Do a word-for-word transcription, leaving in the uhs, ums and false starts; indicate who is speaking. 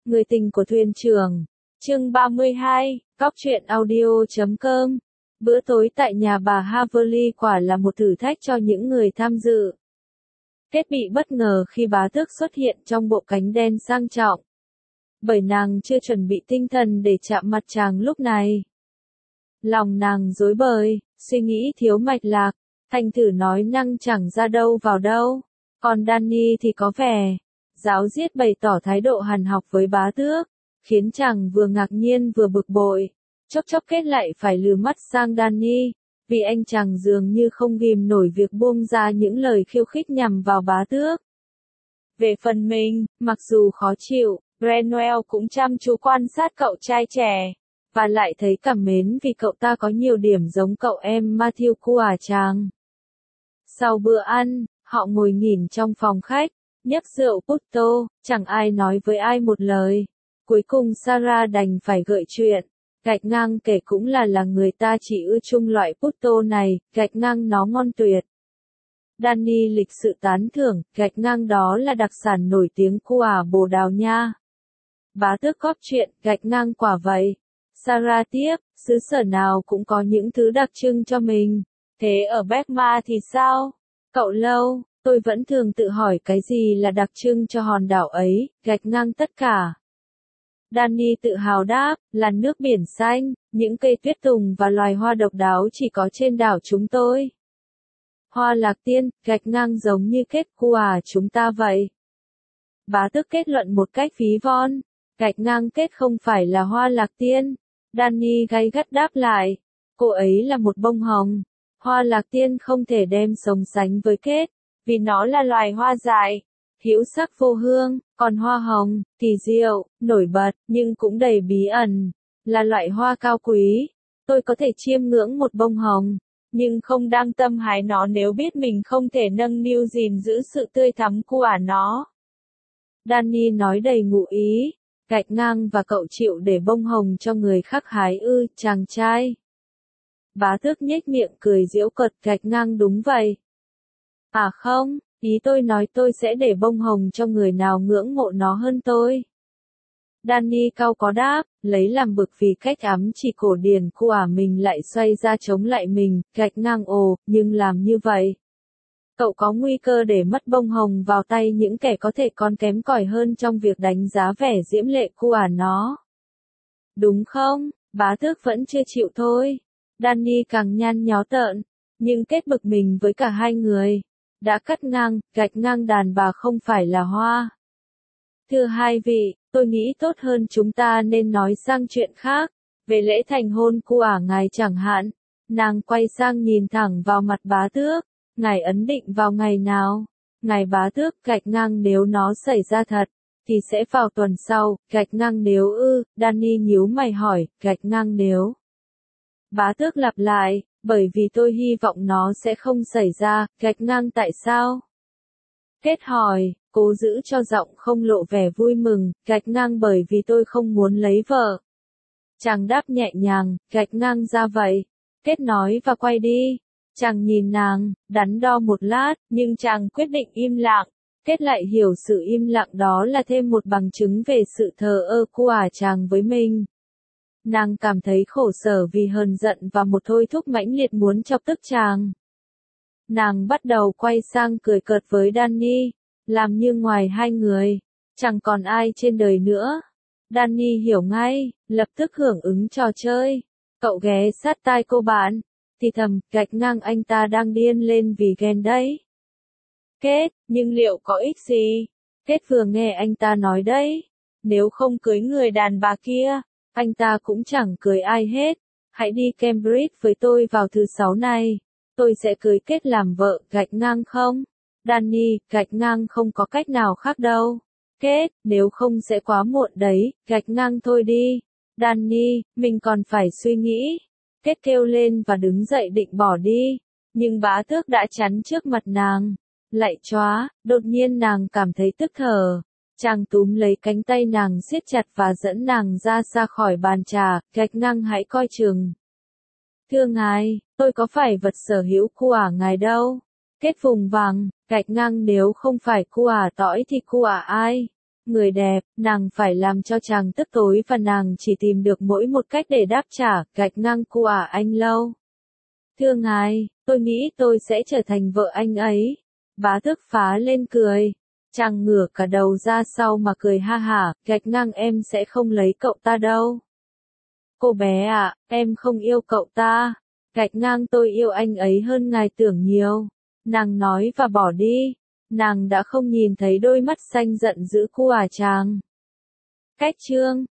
Speaker 1: Người tình của thuyền trưởng. Chương ba mươi hai, Góc truyện audio chấm com. Bữa tối tại nhà bà Haverly quả là một thử thách cho những người tham dự. Kết bị bất ngờ khi bá tước xuất hiện trong bộ cánh đen sang trọng. Bởi nàng chưa chuẩn bị tinh thần để chạm mặt chàng lúc này. Lòng nàng rối bời, suy nghĩ thiếu mạch lạc, thành thử nói năng chẳng ra đâu vào đâu. Còn Danny thì có vẻ giáo diết bày tỏ thái độ hằn học với bá tước, khiến chàng vừa ngạc nhiên vừa bực bội. Chốc chốc Kết lại phải lừa mắt sang Danny, vì anh chàng dường như không ghìm nổi việc buông ra những lời khiêu khích nhằm vào bá tước. Về phần mình, mặc dù khó chịu, Branwell cũng chăm chú quan sát cậu trai trẻ, và lại thấy cảm mến vì cậu ta có nhiều điểm giống cậu em Matthew của chàng. Sau bữa ăn, họ ngồi nghỉn trong phòng khách, nhấp rượu Porto, chẳng ai nói với ai một lời. Cuối cùng Sarah đành phải gợi chuyện. Gạch ngang kể cũng là là người ta chỉ ưa chung loại Porto này, gạch ngang nó ngon tuyệt. Danny lịch sự tán thưởng, gạch ngang đó là đặc sản nổi tiếng của Bồ Đào Nha. Bá tước góp chuyện, gạch ngang quả vậy. Sarah tiếp, xứ sở nào cũng có những thứ đặc trưng cho mình. Thế ở Beckma thì sao? Cậu Lâu, tôi vẫn thường tự hỏi cái gì là đặc trưng cho hòn đảo ấy, gạch ngang tất cả. Danny tự hào đáp, là nước biển xanh, những cây tuyết tùng và loài hoa độc đáo chỉ có trên đảo chúng tôi. Hoa lạc tiên, gạch ngang giống như Kết của chúng ta vậy. Bá tước kết luận một cách ví von, gạch ngang Kết không phải là hoa lạc tiên. Danny gay gắt đáp lại, cô ấy là một bông hồng. Hoa lạc tiên không thể đem sống sánh với Kết, vì nó là loài hoa dại, hữu sắc vô hương, còn hoa hồng, kỳ diệu, nổi bật, nhưng cũng đầy bí ẩn, là loại hoa cao quý. Tôi có thể chiêm ngưỡng một bông hồng, nhưng không đang tâm hái nó nếu biết mình không thể nâng niu gìn giữ sự tươi thắm của nó. Danny nói đầy ngụ ý, gạch ngang và cậu chịu để bông hồng cho người khác hái ư, chàng trai. Bá tước nhếch miệng cười giễu cợt, gạch ngang đúng vậy. À không, ý tôi nói tôi sẽ để bông hồng cho người nào ngưỡng mộ nó hơn tôi. Danny cau có đáp, lấy làm bực vì cách ám chỉ cổ điển của mình lại xoay ra chống lại mình, gạch ngang ồ, nhưng làm như vậy. Cậu có nguy cơ để mất bông hồng vào tay những kẻ có thể còn kém cỏi hơn trong việc đánh giá vẻ diễm lệ của nó. Đúng không, bá tước vẫn chưa chịu thôi. Danny càng nhăn nhó tợn, nhưng Kết bực mình với cả hai người. Đã cắt ngang, gạch ngang đàn bà không phải là hoa. Thưa hai vị, tôi nghĩ tốt hơn chúng ta nên nói sang chuyện khác, về lễ thành hôn của ngài chẳng hạn. Nàng quay sang nhìn thẳng vào mặt bá tước, ngài ấn định vào ngày nào? Ngài bá tước, gạch ngang nếu nó xảy ra thật, thì sẽ vào tuần sau, gạch ngang nếu ư, Danny nhíu mày hỏi, gạch ngang nếu. Bá tước lặp lại, bởi vì tôi hy vọng nó sẽ không xảy ra, gạch ngang tại sao? Kết hỏi, cố giữ cho giọng không lộ vẻ vui mừng, gạch ngang bởi vì tôi không muốn lấy vợ. Chàng đáp nhẹ nhàng, gạch ngang ra vậy. Kết nói và quay đi. Chàng nhìn nàng, đắn đo một lát, nhưng chàng quyết định im lặng. Kết lại hiểu sự im lặng đó là thêm một bằng chứng về sự thờ ơ của chàng với mình. Nàng cảm thấy khổ sở vì hờn giận và một thôi thúc mãnh liệt muốn chọc tức chàng. Nàng bắt đầu quay sang cười cợt với Danny, làm như ngoài hai người, chẳng còn ai trên đời nữa. Danny hiểu ngay, lập tức hưởng ứng trò chơi. Cậu ghé sát tai cô bạn, thì thầm, gạch ngang anh ta đang điên lên vì ghen đấy. Kết, nhưng liệu có ích gì? Kết vừa nghe anh ta nói đấy, nếu không cưới người đàn bà kia, anh ta cũng chẳng cưới ai hết. Hãy đi Cambridge với tôi vào thứ sáu này. Tôi sẽ cưới Kết làm vợ, gạch ngang không? Danny, gạch ngang không có cách nào khác đâu. Kết, nếu không sẽ quá muộn đấy, gạch ngang thôi đi. Danny, mình còn phải suy nghĩ. Kết kêu lên và đứng dậy định bỏ đi. Nhưng bá tước đã chắn trước mặt nàng. Lạy chóa, đột nhiên nàng cảm thấy tức thở. Chàng túm lấy cánh tay nàng siết chặt và dẫn nàng ra xa khỏi bàn trà, gạch ngang hãy coi chừng. Thưa ngài, tôi có phải vật sở hữu của ngài đâu. Kết vùng vàng, gạch ngang nếu không phải của tỏi thì của ai? Người đẹp, nàng phải làm cho chàng tức tối và nàng chỉ tìm được mỗi một cách để đáp trả, gạch ngang cô à anh Lâu. Thưa ngài, tôi nghĩ tôi sẽ trở thành vợ anh ấy. Bá tước phá lên cười. Chàng ngửa cả đầu ra sau mà cười ha hả, gạch ngang em sẽ không lấy cậu ta đâu. Cô bé ạ, em không yêu cậu ta. Gạch ngang tôi yêu anh ấy hơn ngài tưởng nhiều. Nàng nói và bỏ đi. Nàng đã không nhìn thấy đôi mắt xanh giận dữ của à chàng. Cách chương